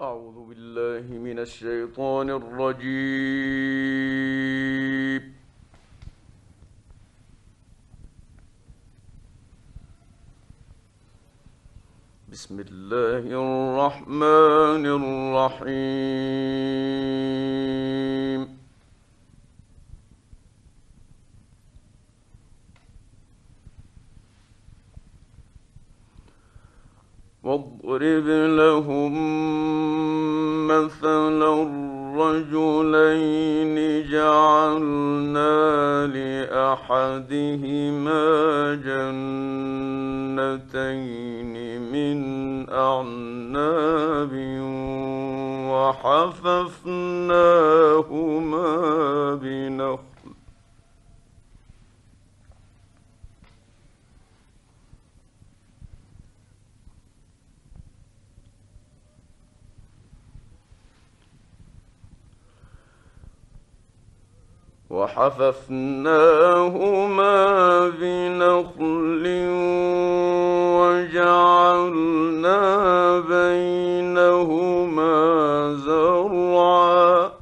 أعوذ بالله من الشيطان الرجيم. بسم الله الرحمن الرحيم. واضرب لهم مثلا الرجلين جعلنا لأحدهما جنتين من أعناب وحففناهما بنخل وجعلنا بينهما زرعا.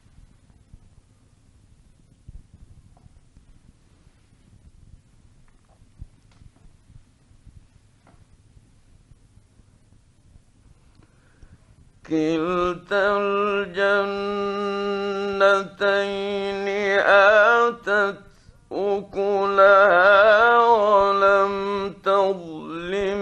كلتا الجنتين آتت أكلها ولم تظلم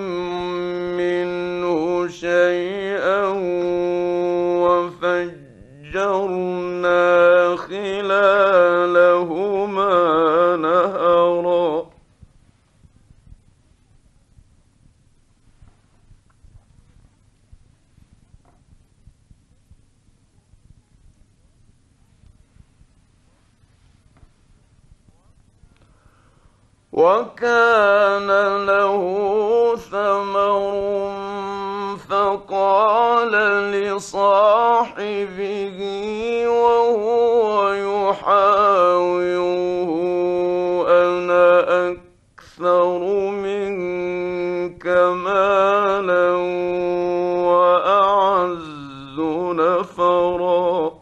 منه شيئا وفجرنا خلالهما نهرا. وكان له ثمر فقال لصاحبه وهو يحاوره أنا أكثر منك مالا وأعز نفرا.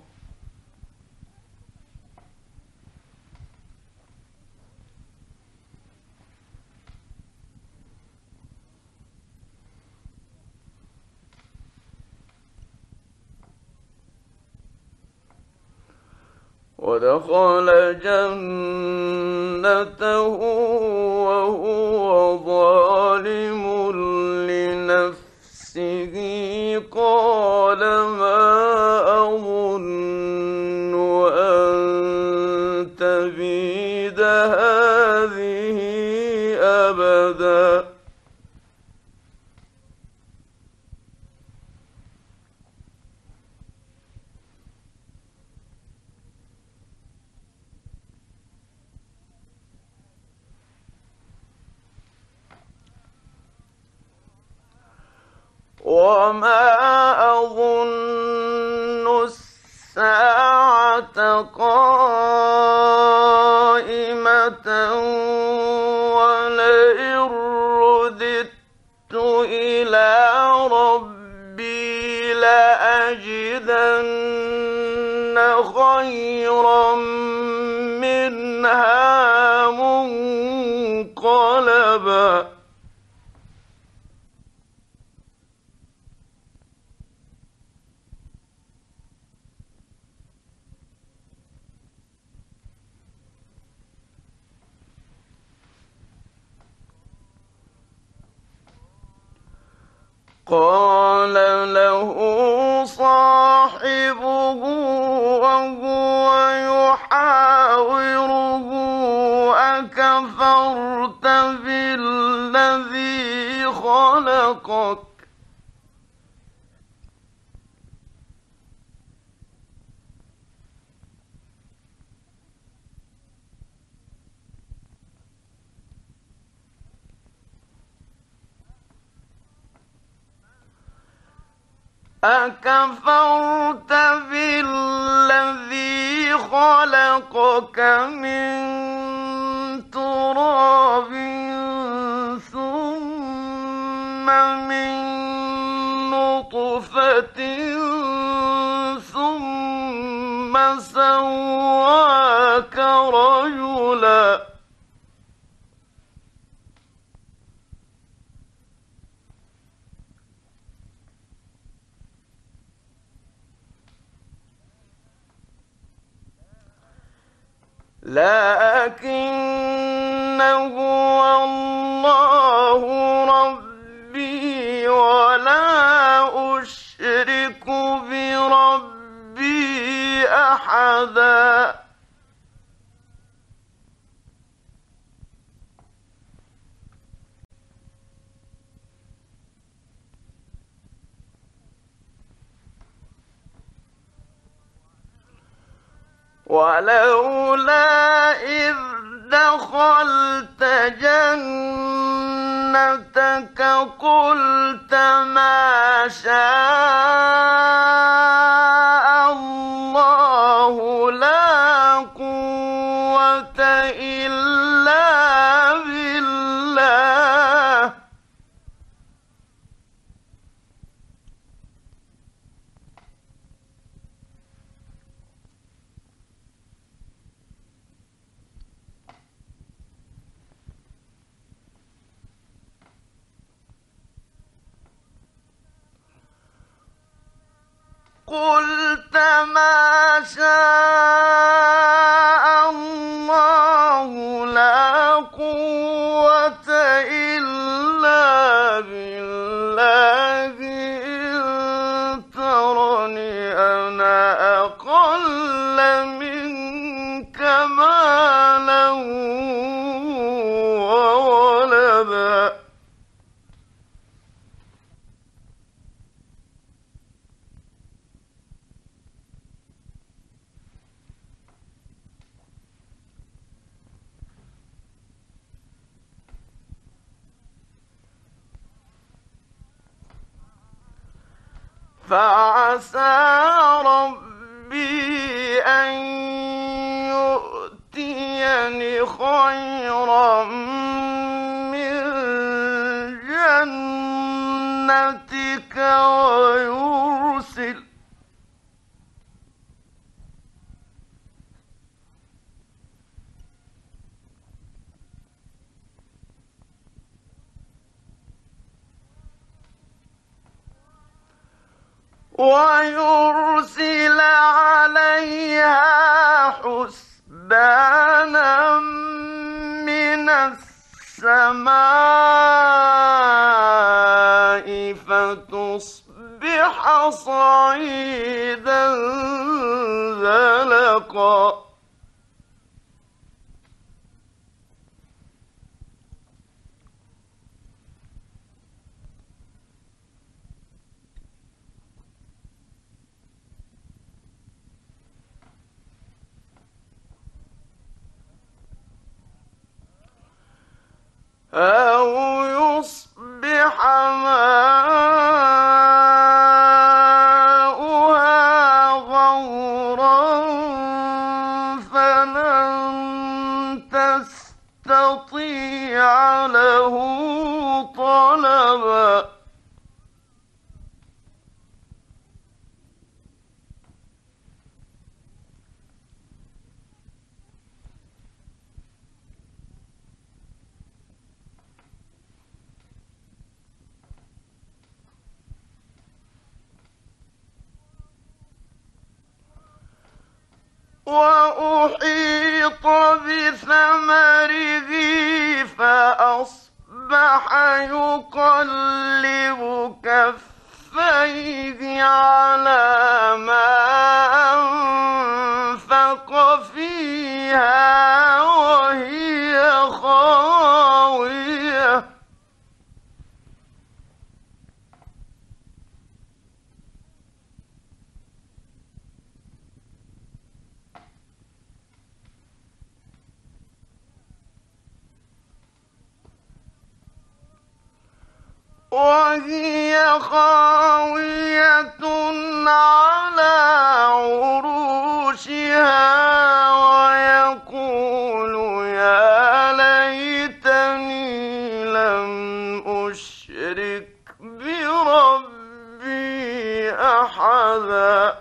ودخل جنته وهو ظالم لنفسه قال ما أظن أن تبيد هذه أبدا. وما أظن الساعة قائمة ولئن رددت إلى ربي لأجدن خيرا منها منقلبا. قال له صاحبه وهو يحاوره أكفرت بالذي خلقك أكفرت بالذي خلقك من تراب ثم من نطفة نطفة ثم سواك رجلا. لكن هو الله ربي ولا أشرك بربي أحدا. ولولا إذ دخلت جنتك قلت ما شاء الله لا قوة إلا بالله. قلت ما شاء الله لا قوة إلا بالله إن ترني أنا أقل منك مالا وولدا. فعسى ربي أن يؤتيني خيرا من جنتك ويرسل عليها حسبانا من السماء فتصبح صعيدا زلقا. أو يصبح ماؤها غورا فلن تستطيع له طلبا. وأحيط بثمره فأصبح يقلب كفيه على ما أنفق فيها وهي خاوية. وهي خاوية على عروشها ويقول يا ليتني لم أشرك بربي أحدا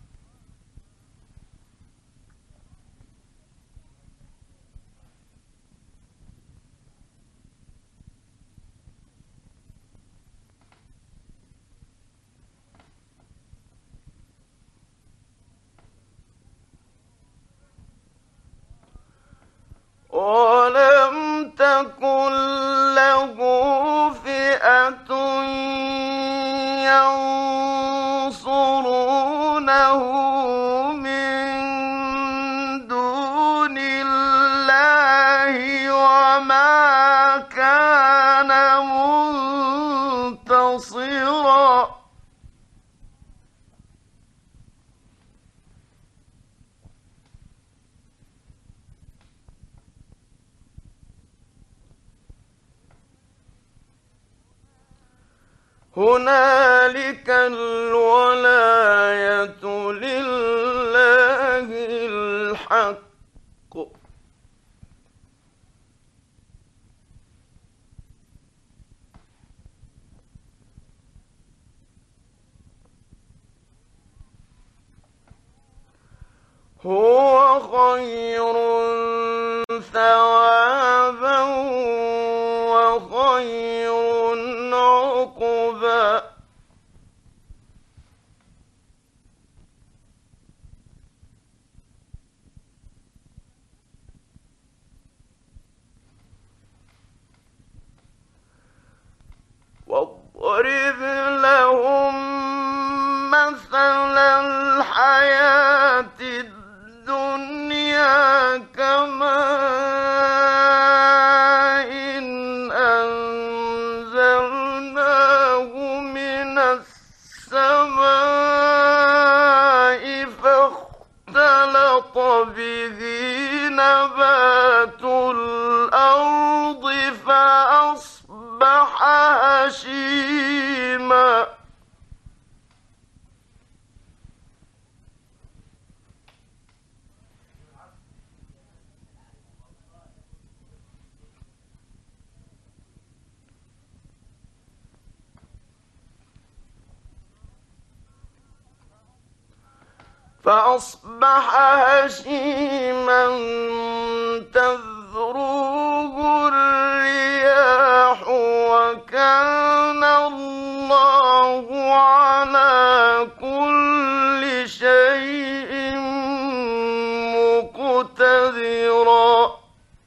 ولم تكن له فئة ينصرونه من دون الله وما كان منتصرا هنالك الولاية لله الحق هو خير ثوابا وخير عقبا واضرب لهم مثل الحياة الدنيا كماء أنزلناه من السماء فاختلط به نبات الأرض فأصبح هشيما تذروه الرياح وكان الله على كل شيء مقتدرا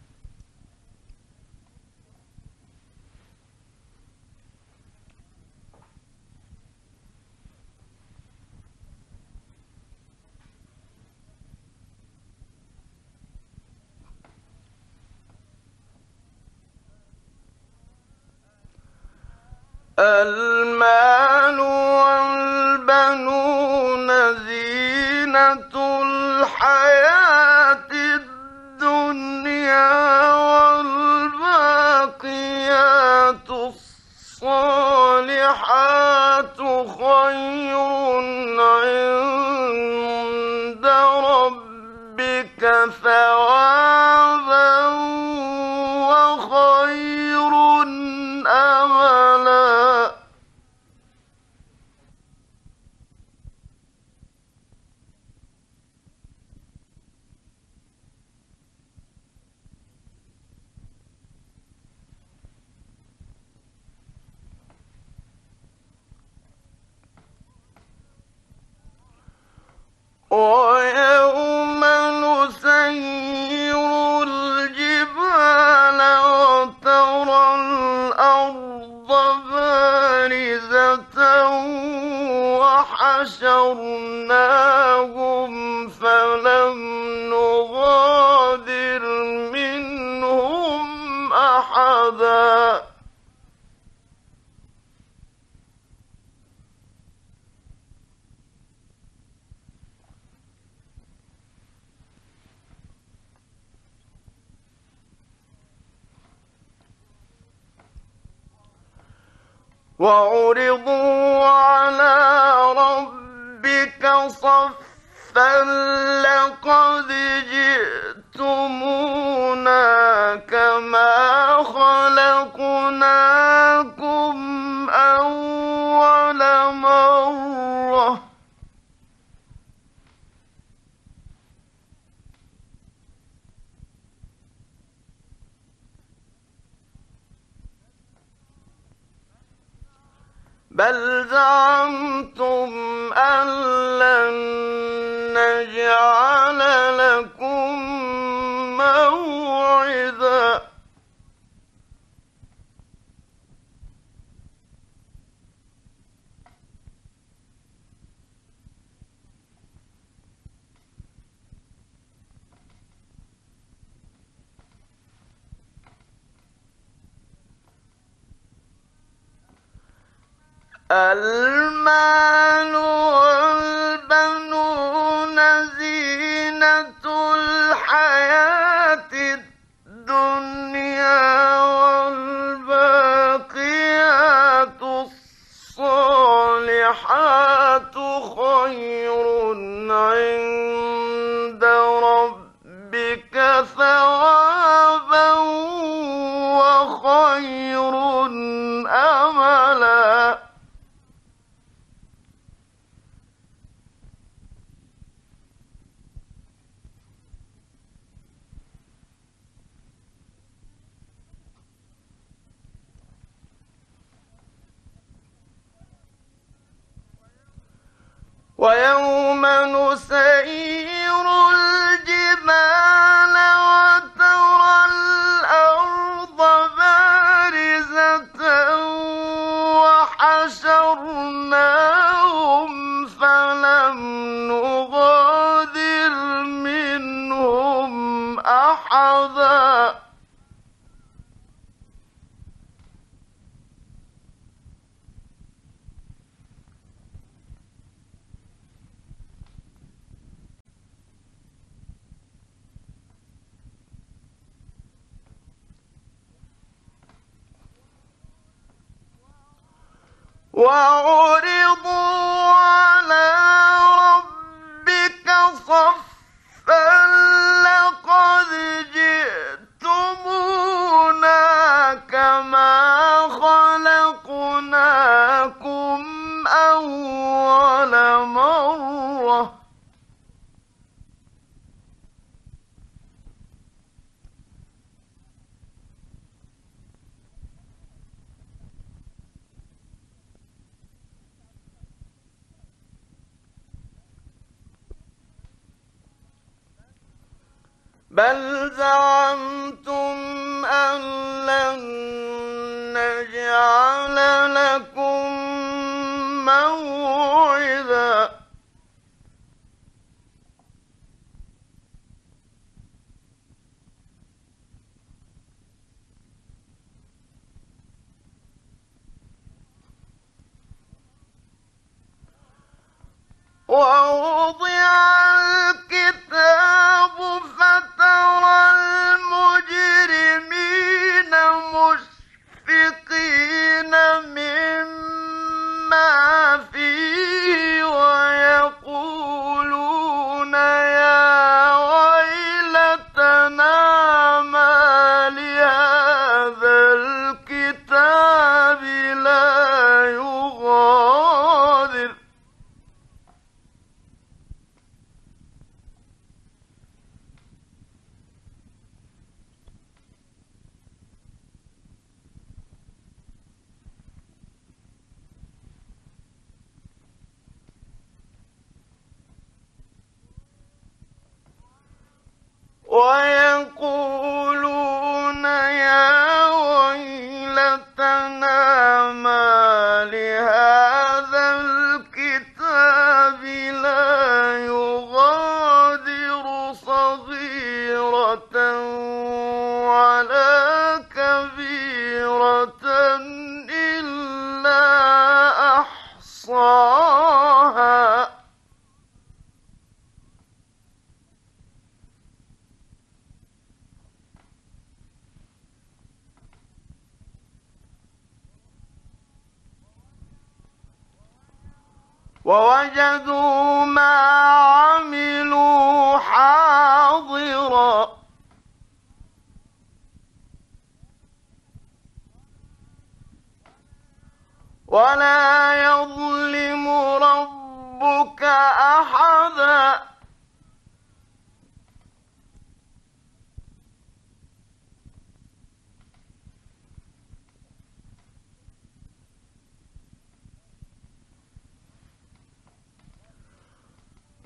المال والبنون زينة الحياة الدنيا والباقيات الصالحات خير عند ربك ثوابا وخير أملا ويوم نسير الجبال وترى الأرض بارزة وحشرناهم فلم نغادر منهم أحدا وعرضوا على ربك صفا لقد جئتمونا كما خلقناكم أول مرة بل زعمتم أن لن نجعل لكم موعدا المال والبنون زينة الحياة الدنيا والباقيات الصالحات خير عند ربك ثوابا وخير أملا ويوم نسير الجبال وترى الأرض بارزة وحشرناهم فلم نغادر منهم أحدا وعرضوا على ربك صفا لقد جئتمونا كما خلقناكم أول مرة بل زعمتم أن لن نجعل لكم موعدا ووضع الكتاب فترى المجرمين مشفقين مما فيه ويقولون يا ويلتنا ما لهذا الكتاب لا يغادر ويقولون يا ويلتنا ما لهذا الكتاب لا يغادر صغيرة ولا كبيرة إلا أحصاها ووجدوا ما عملوا حاضرا ولا يظلم ربك أحدا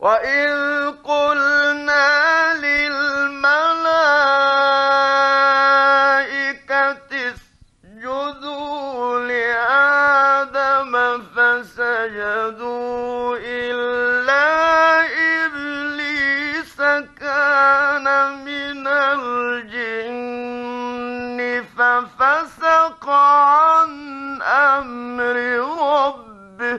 وإذ قلنا للملائكة اسجدوا لآدم فسجدوا إلا إبليس كان من الجن ففسق عن أمر ربه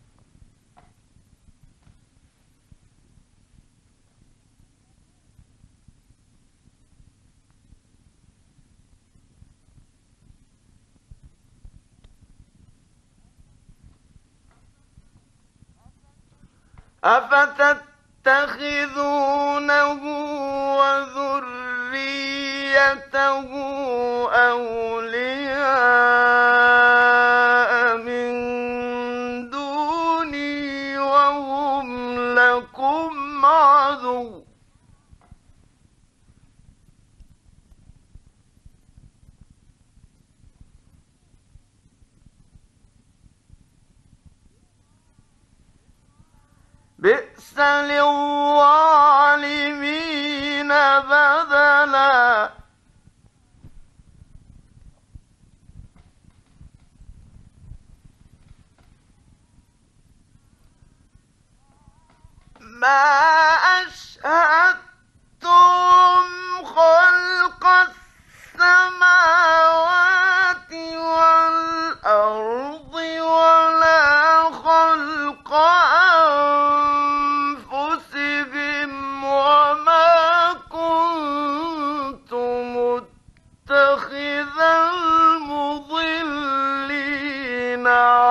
أفتتخذونه وذريته أولياء من دوني وهم لكم عدو بئس للظالمين بدلا ما أشهدتم خلق السماوات والأرض ولا خلق أنفسهم وما كنت متخذ المضلين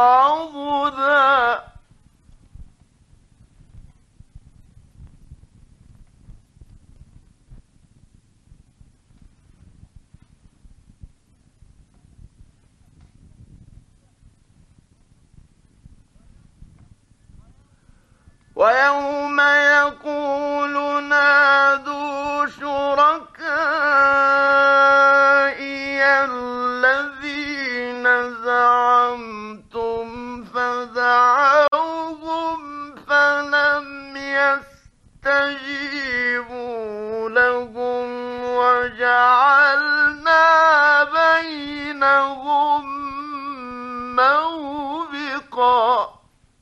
عضدا ويوم يقول نادوا شركائي الذين زعمتم فدعوهم فلم يستجيبوا لهم وجعلنا بينهم موبقا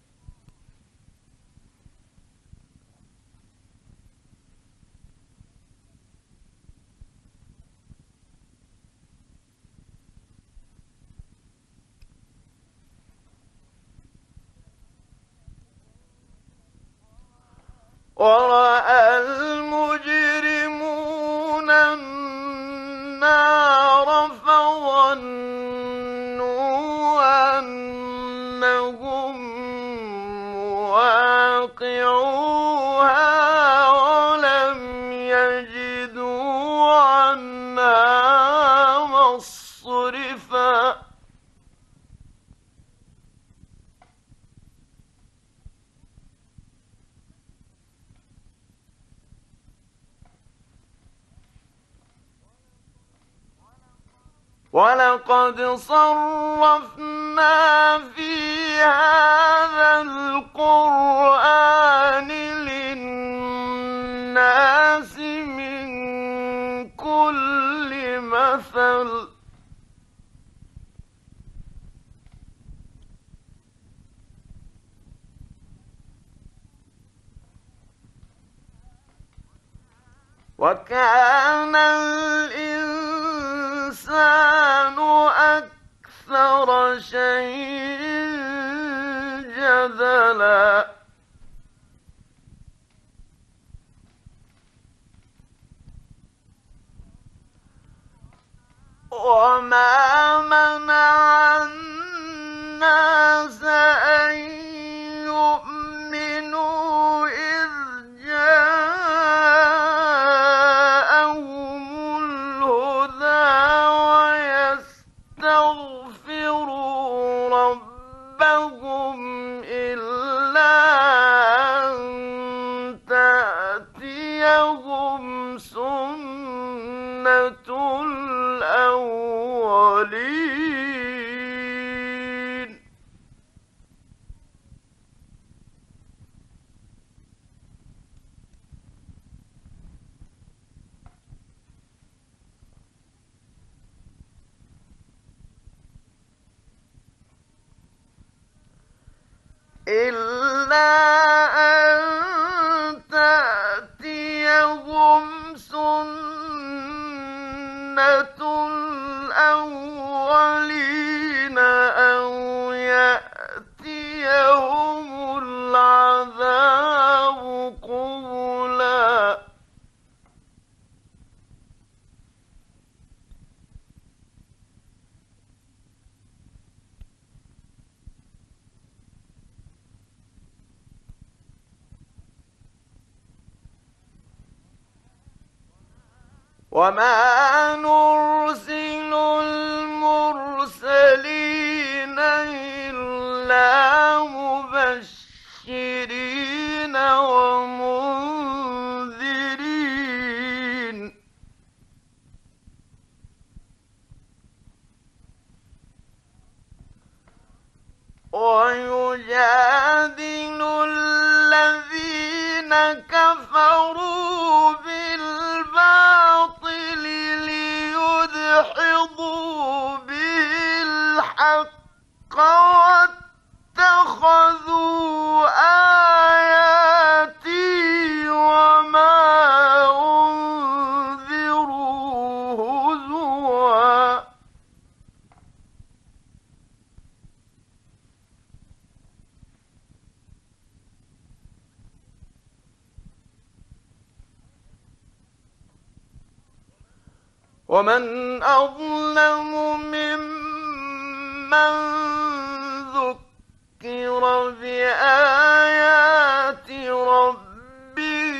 ورأى المجرمون النار فظنوا أنهم واقعوها ولم يجدوا عنها مصرفا ولقد صرفنا في هذا القرآن للناس من كل مثل وكان الإنسان أكثر شيء جدلا وما منع الناس أن يؤمنوا إذ جاءهم الهدى ويستغفروا ربهم إلا أن تأتيهم سنة الأولين إلا أن تأتيهم سنة الأولين أو يأتيهم العذاب قبلا وما نرسل المرسلين إلا مبشرين ومنذرين ويجادل الذين كفروا بالباطل ليدحضوا به الحق واتخذوا آياتي وما أنذروا هزوا ومن أظلم ممن ذكر بآيات ربه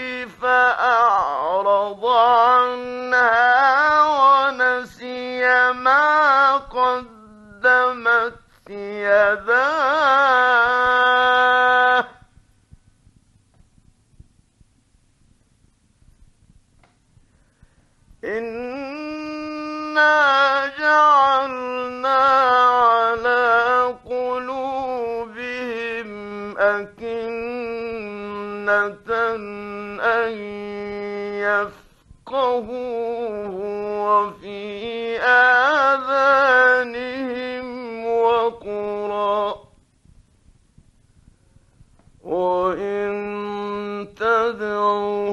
فأعرض عنها ونسي ما قدمت يداه إنا جعلنا على قلوبهم أكنة أن يفقهوه وفي آذانهم وقرا وإن تدعوا